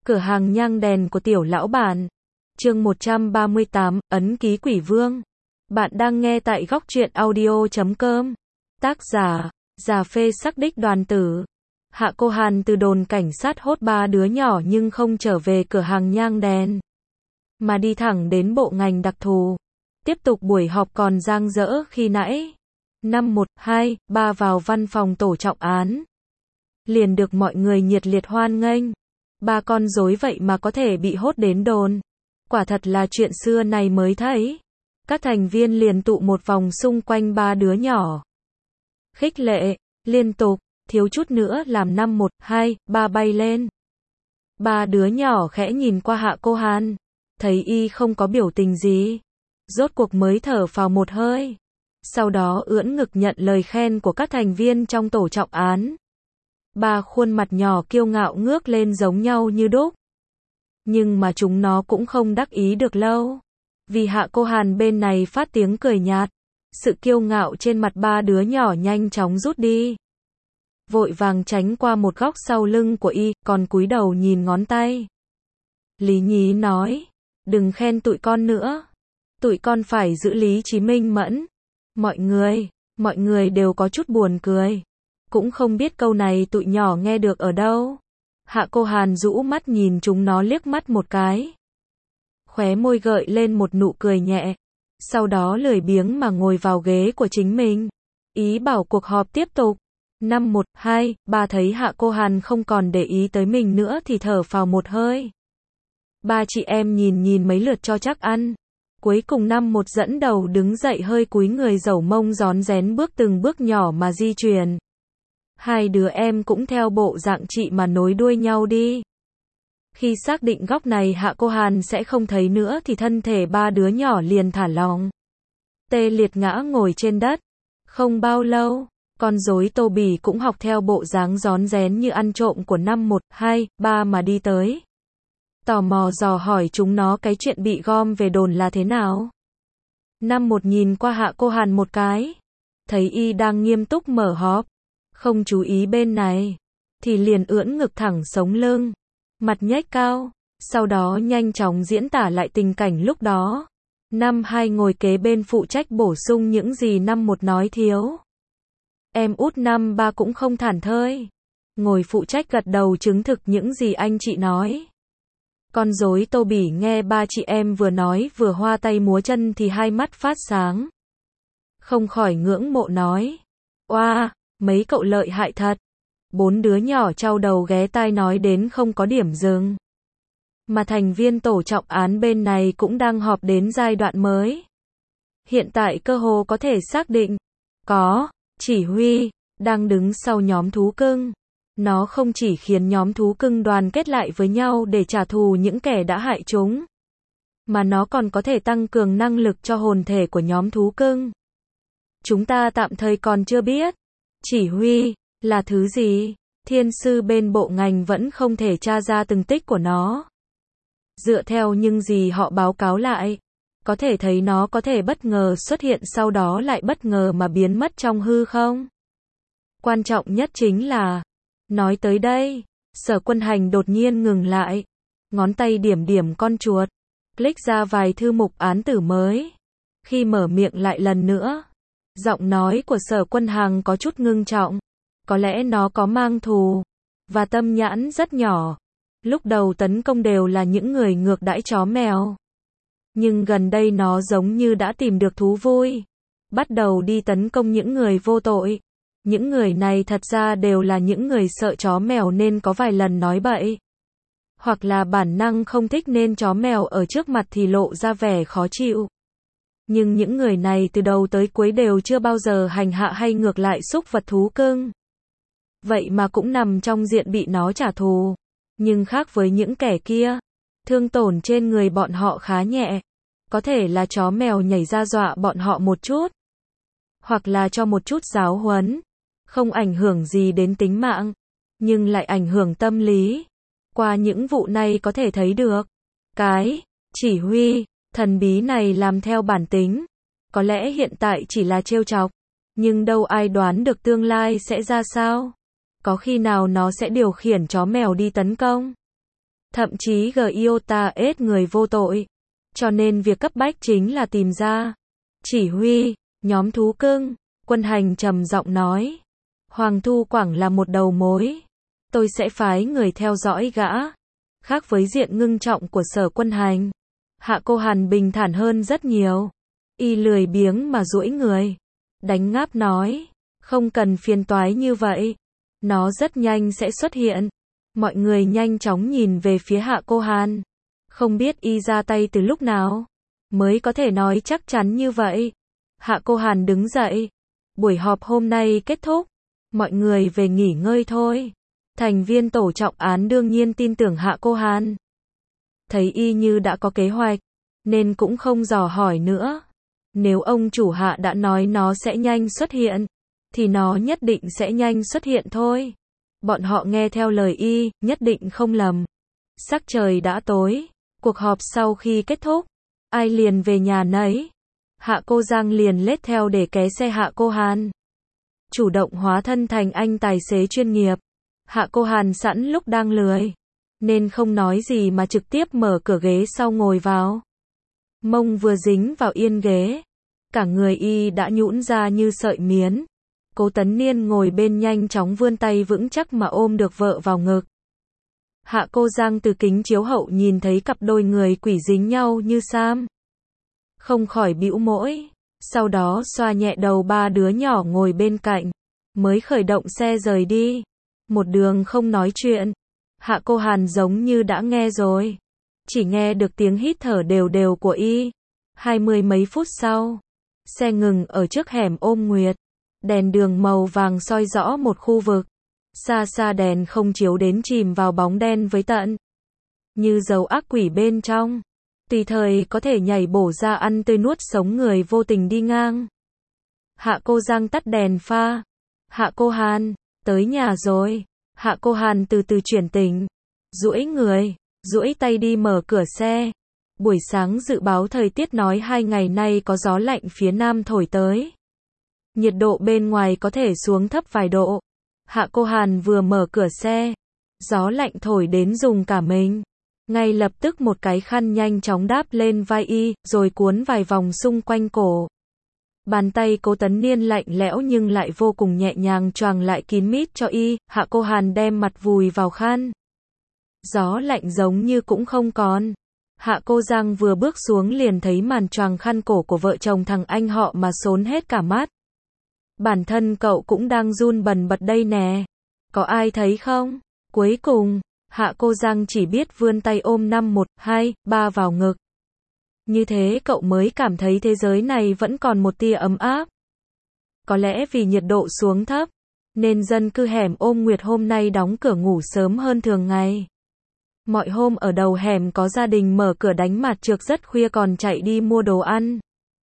Cửa hàng nhang đèn của tiểu lão bản. Chương 138, ấn ký quỷ vương. Bạn đang nghe tại góc truyện audio.com. Tác giả, Già Phê Sắc Đích Đoàn Tử. Hạ Cô Hàn từ đồn cảnh sát hốt 3 đứa nhỏ nhưng không trở về cửa hàng nhang đèn, mà đi thẳng đến bộ ngành đặc thù. Tiếp tục buổi họp còn dang dở khi nãy. 5, 1, 2, 3 vào văn phòng tổ trọng án. Liền được mọi người nhiệt liệt hoan nghênh. 3 con rối vậy mà có thể bị hốt đến đồn. Quả thật là chuyện xưa này mới thấy. Các thành viên liền tụ một vòng xung quanh 3 đứa nhỏ. Khích lệ, liên tục, thiếu chút nữa làm 5, 1, 2, 3 bay lên. 3 đứa nhỏ khẽ nhìn qua Hạ Cô Hàn. Thấy y không có biểu tình gì. Rốt cuộc mới thở phào một hơi. Sau đó ưỡn ngực nhận lời khen của các thành viên trong tổ trọng án. 3 khuôn mặt nhỏ kiêu ngạo ngước lên giống nhau như đúc. Nhưng mà chúng nó cũng không đắc ý được lâu. Vì Hạ Cô Hàn bên này phát tiếng cười nhạt. Sự kiêu ngạo trên mặt 3 đứa nhỏ nhanh chóng rút đi. Vội vàng tránh qua một góc sau lưng của y, còn cúi đầu nhìn ngón tay. Lý Nhí nói, đừng khen tụi con nữa. Tụi con phải giữ lý trí minh mẫn. Mọi người đều có chút buồn cười. Cũng không biết câu này tụi nhỏ nghe được ở đâu. Hạ Cô Hàn rũ mắt nhìn chúng nó liếc mắt một cái. Khóe môi gợi lên một nụ cười nhẹ. Sau đó lười biếng mà ngồi vào ghế của chính mình. Ý bảo cuộc họp tiếp tục. 5, 1, 2, 3 thấy Hạ Cô Hàn không còn để ý tới mình nữa thì thở phào một hơi. 3 chị em nhìn mấy lượt cho chắc ăn. Cuối cùng 5, 1 dẫn đầu đứng dậy hơi cúi người dẩu mông rón rén bước từng bước nhỏ mà di chuyển. 2 đứa em cũng theo bộ dạng chị mà nối đuôi nhau đi. Khi xác định góc này Hạ Cô Hàn sẽ không thấy nữa thì thân thể 3 đứa nhỏ liền thả lỏng. Tê liệt ngã ngồi trên đất. Không bao lâu, con rối Tô Bỉ cũng học theo bộ dáng rón rén như ăn trộm của 5, 1, 2, 3 mà đi tới. Tò mò dò hỏi chúng nó cái chuyện bị gom về đồn là thế nào. 5, 1 nhìn qua Hạ Cô Hàn một cái. Thấy y đang nghiêm túc mở họp. Không chú ý bên này. Thì liền ưỡn ngực thẳng sống lưng. Mặt nhếch cao. Sau đó nhanh chóng diễn tả lại tình cảnh lúc đó. 5, 2 ngồi kế bên phụ trách bổ sung những gì 5, 1 nói thiếu. Em út 5, 3 cũng không thản thơi. Ngồi phụ trách gật đầu chứng thực những gì anh chị nói. Con rối Tô Bỉ nghe 3 chị em vừa nói vừa hoa tay múa chân thì hai mắt phát sáng. Không khỏi ngưỡng mộ nói. Oa, mấy cậu lợi hại thật. 4 đứa nhỏ chau đầu ghé tai nói đến không có điểm dừng. Mà thành viên tổ trọng án bên này cũng đang họp đến giai đoạn mới. Hiện tại cơ hồ có thể xác định. Có, chỉ huy, đang đứng sau nhóm thú cưng. Nó không chỉ khiến nhóm thú cưng đoàn kết lại với nhau để trả thù những kẻ đã hại chúng. Mà nó còn có thể tăng cường năng lực cho hồn thể của nhóm thú cưng. Chúng ta tạm thời còn chưa biết. Chỉ huy, là thứ gì? Thiên sư bên bộ ngành vẫn không thể tra ra từng tích của nó. Dựa theo những gì họ báo cáo lại, có thể thấy nó có thể bất ngờ xuất hiện sau đó lại bất ngờ mà biến mất trong hư không. Quan trọng nhất chính là, nói tới đây, Sở Quân Hành đột nhiên ngừng lại. Ngón tay điểm điểm con chuột, click ra vài thư mục án tử mới. Khi mở miệng lại lần nữa, giọng nói của Sở Quân Hành có chút ngưng trọng. Có lẽ nó có mang thù, và tâm nhãn rất nhỏ. Lúc đầu tấn công đều là những người ngược đãi chó mèo. Nhưng gần đây nó giống như đã tìm được thú vui. Bắt đầu đi tấn công những người vô tội. Những người này thật ra đều là những người sợ chó mèo nên có vài lần nói bậy. Hoặc là bản năng không thích nên chó mèo ở trước mặt thì lộ ra vẻ khó chịu. Nhưng những người này từ đầu tới cuối đều chưa bao giờ hành hạ hay ngược lại súc vật thú cưng. Vậy mà cũng nằm trong diện bị nó trả thù. Nhưng khác với những kẻ kia, thương tổn trên người bọn họ khá nhẹ. Có thể là chó mèo nhảy ra dọa bọn họ một chút. Hoặc là cho một chút giáo huấn. Không ảnh hưởng gì đến tính mạng. Nhưng lại ảnh hưởng tâm lý. Qua những vụ này có thể thấy được. Cái chỉ huy thần bí này làm theo bản tính. Có lẽ hiện tại chỉ là trêu chọc. Nhưng đâu ai đoán được tương lai sẽ ra sao. Có khi nào nó sẽ điều khiển chó mèo đi tấn công? thậm chí Giota ết người vô tội. Cho nên việc cấp bách chính là tìm ra chỉ huy nhóm thú cưng. Quân Hành trầm giọng nói, Hoàng Thu Quảng là một đầu mối, tôi sẽ phái người theo dõi gã. Khác với diện ngưng trọng của Sở Quân Hành, Hạ Cô Hàn bình thản hơn rất nhiều. Y lười biếng mà duỗi người, đánh ngáp nói, không cần phiền toái như vậy, nó rất nhanh sẽ xuất hiện. Mọi người nhanh chóng nhìn về phía Hạ Cô Hàn, không biết y ra tay từ lúc nào mới có thể nói chắc chắn như vậy. Hạ Cô Hàn đứng dậy, buổi họp hôm nay kết thúc, mọi người về nghỉ ngơi thôi. Thành viên tổ trọng án đương nhiên tin tưởng Hạ Cô Hàn. Thấy y như đã có kế hoạch, nên cũng không dò hỏi nữa. Nếu ông chủ Hạ đã nói nó sẽ nhanh xuất hiện, thì nó nhất định sẽ nhanh xuất hiện thôi. Bọn họ nghe theo lời y, nhất định không lầm. Sắc trời đã tối, cuộc họp sau khi kết thúc, ai liền về nhà nấy. Hạ Cô Giang liền lết theo để ké xe Hạ Cô Hàn, chủ động hóa thân thành anh tài xế chuyên nghiệp. Hạ Cô Hàn sẵn lúc đang lười, nên không nói gì mà trực tiếp mở cửa ghế sau ngồi vào. Mông vừa dính vào yên ghế, cả người y đã nhũn ra như sợi miến. Cố Tấn Niên ngồi bên nhanh chóng vươn tay vững chắc mà ôm được vợ vào ngực. Hạ Cô Giang từ kính chiếu hậu nhìn thấy cặp đôi người quỷ dính nhau như sam, không khỏi bĩu môi, sau đó xoa nhẹ đầu ba đứa nhỏ ngồi bên cạnh, mới khởi động xe rời đi. Một đường không nói chuyện, Hạ Cô Hàn giống như đã nghe rồi, chỉ nghe được tiếng hít thở đều đều của y. 20 mấy phút sau, xe ngừng ở trước hẻm Ôm Nguyệt, đèn đường màu vàng soi rõ một khu vực. Xa xa đèn không chiếu đến chìm vào bóng đen với tận như dấu ác quỷ bên trong, tùy thời có thể nhảy bổ ra ăn tươi nuốt sống người vô tình đi ngang. Hạ Cô Giang tắt đèn pha. Hạ Cô Hàn, tới nhà rồi. Hạ Cô Hàn từ từ chuyển tỉnh, duỗi người, duỗi tay đi mở cửa xe. Buổi sáng dự báo thời tiết nói 2 ngày nay có gió lạnh phía nam thổi tới. Nhiệt độ bên ngoài có thể xuống thấp vài độ. Hạ Cô Hàn vừa mở cửa xe, gió lạnh thổi đến dùng cả mình. Ngay lập tức một cái khăn nhanh chóng đáp lên vai y, rồi cuốn vài vòng xung quanh cổ. Bàn tay Cố Tấn Niên lạnh lẽo nhưng lại vô cùng nhẹ nhàng choàng lại kín mít cho y. Hạ Cô Hàn đem mặt vùi vào khăn. Gió lạnh giống như cũng không còn. Hạ Cô Giang vừa bước xuống liền thấy màn choàng khăn cổ của vợ chồng thằng anh họ mà xốn hết cả mắt. Bản thân cậu cũng đang run bần bật đây nè. Có ai thấy không? Cuối cùng, Hạ Cô Giang chỉ biết vươn tay ôm 5, 1, 2, 3 vào ngực. Như thế cậu mới cảm thấy thế giới này vẫn còn một tia ấm áp. Có lẽ vì nhiệt độ xuống thấp, nên dân cư hẻm Ôm Nguyệt hôm nay đóng cửa ngủ sớm hơn thường ngày. Mọi hôm ở đầu hẻm có gia đình mở cửa đánh mặt trược rất khuya còn chạy đi mua đồ ăn.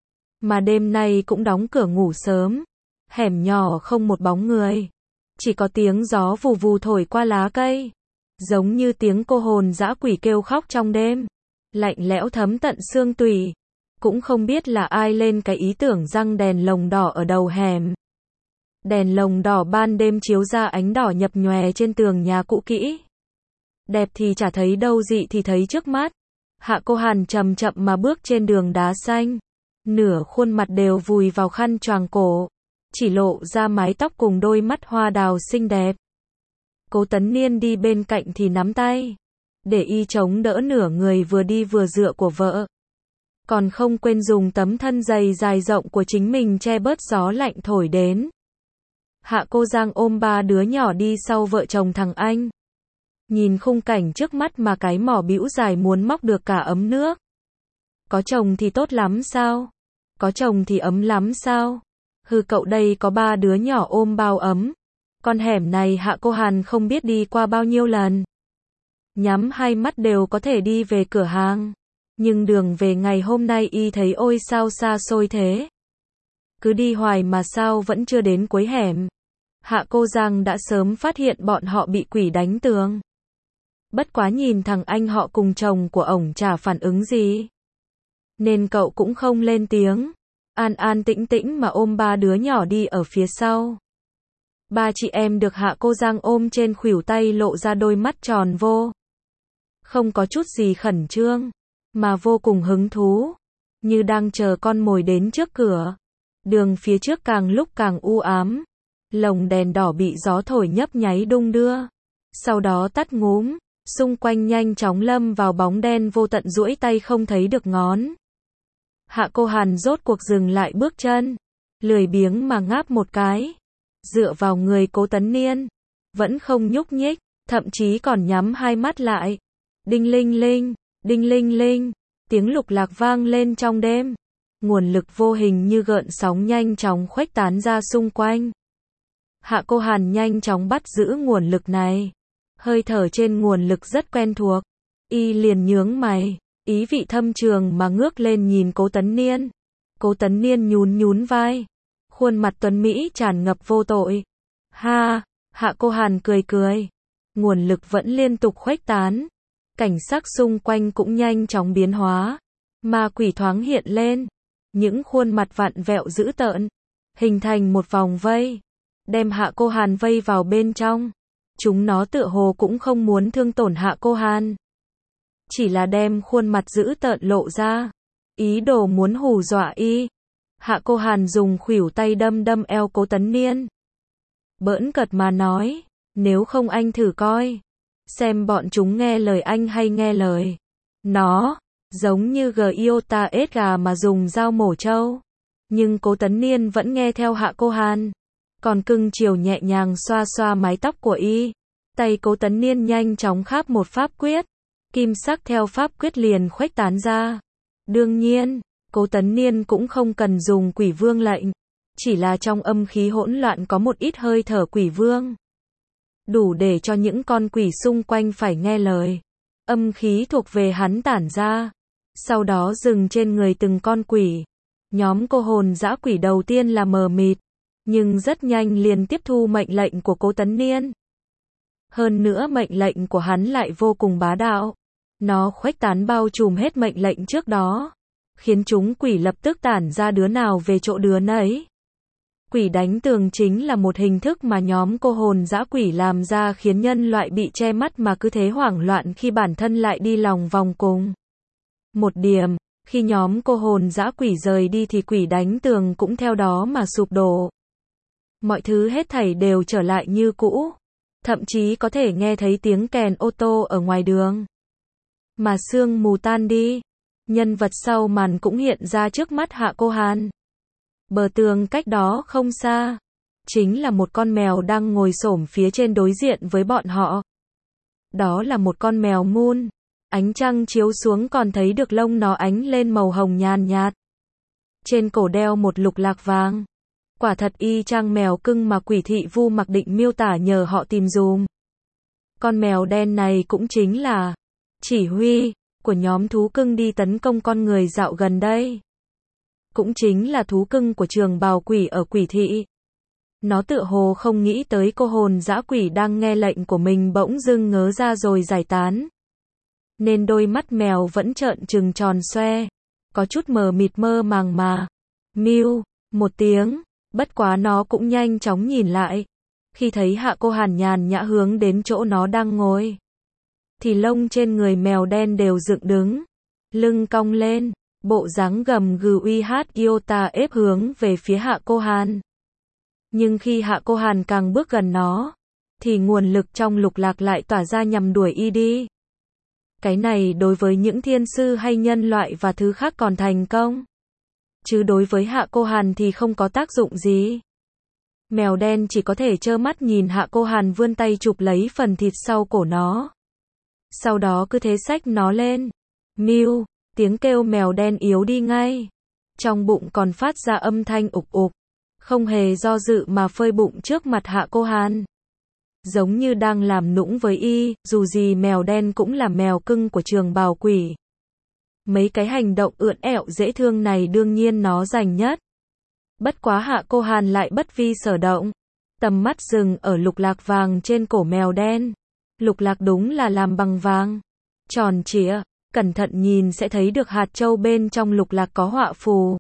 Mà đêm nay cũng đóng cửa ngủ sớm. Hẻm nhỏ không một bóng người. Chỉ có tiếng gió vù vù thổi qua lá cây. Giống như tiếng cô hồn dã quỷ kêu khóc trong đêm. Lạnh lẽo thấm tận xương tủy. Cũng không biết là ai lên cái ý tưởng răng đèn lồng đỏ ở đầu hẻm. Đèn lồng đỏ ban đêm chiếu ra ánh đỏ nhập nhòe trên tường nhà cũ kỹ. Đẹp thì chả thấy đâu, dị thì thấy trước mắt. Hạ Cô Hàn chậm chậm mà bước trên đường đá xanh. Nửa khuôn mặt đều vùi vào khăn choàng cổ. Chỉ lộ ra mái tóc cùng đôi mắt hoa đào xinh đẹp. Cố Tấn Niên đi bên cạnh thì nắm tay, để y chống đỡ nửa người vừa đi vừa dựa của vợ. Còn không quên dùng tấm thân dày dài rộng của chính mình che bớt gió lạnh thổi đến. Hạ Cô Giang ôm 3 đứa nhỏ đi sau vợ chồng thằng anh. Nhìn khung cảnh trước mắt mà cái mỏ bĩu dài muốn móc được cả ấm nước. Có chồng thì tốt lắm sao? Có chồng thì ấm lắm sao? Hừ, cậu đây có 3 đứa nhỏ ôm bao ấm. Con hẻm này Hạ Cô Hàn không biết đi qua bao nhiêu lần. Nhắm hai mắt đều có thể đi về cửa hàng. Nhưng đường về ngày hôm nay y thấy ôi sao xa xôi thế. Cứ đi hoài mà sao vẫn chưa đến cuối hẻm. Hạ Cô Giang đã sớm phát hiện bọn họ bị quỷ đánh tường. Bất quá nhìn thằng anh họ cùng chồng của ổng chả phản ứng gì, nên cậu cũng không lên tiếng. An an tĩnh tĩnh mà ôm 3 đứa nhỏ đi ở phía sau. 3 chị em được Hạ Cô Giang ôm trên khuỷu tay lộ ra đôi mắt tròn vô không có chút gì khẩn trương, mà vô cùng hứng thú, như đang chờ con mồi đến trước cửa. Đường phía trước càng lúc càng u ám, lồng đèn đỏ bị gió thổi nhấp nháy đung đưa, sau đó tắt ngúm, xung quanh nhanh chóng lâm vào bóng đen vô tận, duỗi tay không thấy được ngón. Hạ Cô Hàn rốt cuộc dừng lại bước chân, lười biếng mà ngáp một cái, dựa vào người Cố Tấn Niên, vẫn không nhúc nhích, thậm chí còn nhắm hai mắt lại. Đinh linh linh, đinh linh linh, tiếng lục lạc vang lên trong đêm. Nguồn lực vô hình như gợn sóng nhanh chóng khuếch tán ra xung quanh. Hạ Cô Hàn nhanh chóng bắt giữ nguồn lực này. Hơi thở trên nguồn lực rất quen thuộc. Y liền nhướng mày, ý vị thâm trường mà ngước lên nhìn Cố Tấn Niên. Cố Tấn Niên nhún nhún vai, khuôn mặt tuấn mỹ tràn ngập vô tội. Ha, Hạ Cô Hàn cười cười. Nguồn lực vẫn liên tục khuếch tán. Cảnh sắc xung quanh cũng nhanh chóng biến hóa. Ma quỷ thoáng hiện lên. Những khuôn mặt vặn vẹo dữ tợn, hình thành một vòng vây, đem Hạ Cô Hàn vây vào bên trong. Chúng nó tựa hồ cũng không muốn thương tổn Hạ Cô Hàn, chỉ là đem khuôn mặt dữ tợn lộ ra, ý đồ muốn hù dọa y. Hạ Cô Hàn dùng khuỷu tay đâm đâm eo Cố Tấn Niên. Bỡn cợt mà nói, nếu không anh thử coi, xem bọn chúng nghe lời anh hay nghe lời nó. Giống như Giota Edgar mà dùng dao mổ trâu. Nhưng Cố Tấn Niên vẫn nghe theo Hạ Cô Hàn, còn cưng chiều nhẹ nhàng xoa xoa mái tóc của y. Tay Cố Tấn Niên nhanh chóng kháp một pháp quyết, kim sắc theo pháp quyết liền khuếch tán ra. Đương nhiên, Cố Tấn Niên cũng không cần dùng quỷ vương lệnh, chỉ là trong âm khí hỗn loạn có một ít hơi thở quỷ vương, đủ để cho những con quỷ xung quanh phải nghe lời. Âm khí thuộc về hắn tản ra, sau đó dừng trên người từng con quỷ. Nhóm cô hồn dã quỷ đầu tiên là mờ mịt, nhưng rất nhanh liền tiếp thu mệnh lệnh của Cố Tấn Niên. Hơn nữa mệnh lệnh của hắn lại vô cùng bá đạo. Nó khuếch tán bao trùm hết mệnh lệnh trước đó, khiến chúng quỷ lập tức tản ra đứa nào về chỗ đứa nấy. Quỷ đánh tường chính là một hình thức mà nhóm cô hồn dã quỷ làm ra, khiến nhân loại bị che mắt mà cứ thế hoảng loạn khi bản thân lại đi lòng vòng cùng một điểm. Khi nhóm cô hồn dã quỷ rời đi thì quỷ đánh tường cũng theo đó mà sụp đổ. Mọi thứ hết thảy đều trở lại như cũ. Thậm chí có thể nghe thấy tiếng kèn ô tô ở ngoài đường. Mà sương mù tan đi, nhân vật sau màn cũng hiện ra trước mắt Hạ Cô Hàn. Bờ tường cách đó không xa, chính là một con mèo đang ngồi xổm phía trên đối diện với bọn họ. Đó là một con mèo mun. Ánh trăng chiếu xuống còn thấy được lông nó ánh lên màu hồng nhàn nhạt. Trên cổ đeo một lục lạc vàng. Quả thật y chang mèo cưng mà quỷ thị Vu Mặc Định miêu tả nhờ họ tìm dùm. Con mèo đen này cũng chính là chỉ huy của nhóm thú cưng đi tấn công con người dạo gần đây. Cũng chính là thú cưng của trường bào quỷ ở quỷ thị. Nó tựa hồ không nghĩ tới cô hồn dã quỷ đang nghe lệnh của mình bỗng dưng ngớ ra rồi giải tán. Nên đôi mắt mèo vẫn trợn trừng tròn xoe, có chút mờ mịt mơ màng mà. Miu, một tiếng, bất quá nó cũng nhanh chóng nhìn lại. Khi thấy Hạ Cô Hàn nhàn nhã hướng đến chỗ nó đang ngồi, thì lông trên người mèo đen đều dựng đứng, lưng cong lên, bộ dáng gầm gừ uy hát iota ép hướng về phía Hạ Cô Hàn. Nhưng khi Hạ Cô Hàn càng bước gần nó, thì nguồn lực trong lục lạc lại tỏa ra nhằm đuổi y đi. Cái này đối với những thiên sư hay nhân loại và thứ khác còn thành công, chứ đối với Hạ Cô Hàn thì không có tác dụng gì. Mèo đen chỉ có thể trơ mắt nhìn Hạ Cô Hàn vươn tay chụp lấy phần thịt sau cổ nó. Sau đó cứ thế xách nó lên. Miu, tiếng kêu mèo đen yếu đi ngay. Trong bụng còn phát ra âm thanh ục ục. Không hề do dự mà phơi bụng trước mặt Hạ Cô Hàn. Giống như đang làm nũng với y, dù gì mèo đen cũng là mèo cưng của trường bào quỷ. Mấy cái hành động ưỡn ẹo dễ thương này đương nhiên nó dành nhất. Bất quá Hạ Cô Hàn lại bất vi sở động. Tầm mắt dừng ở lục lạc vàng trên cổ mèo đen. Lục lạc đúng là làm bằng vàng, tròn trịa, cẩn thận nhìn sẽ thấy được hạt châu bên trong lục lạc có họa phù.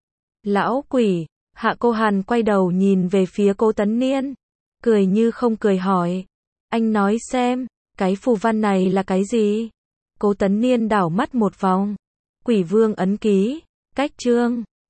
Lão quỷ, Hạ Cô Hàn quay đầu nhìn về phía Cố Tấn Niên, cười như không cười hỏi. Anh nói xem, cái phù văn này là cái gì? Cố Tấn Niên đảo mắt một vòng. Quỷ vương ấn ký. Cách chương.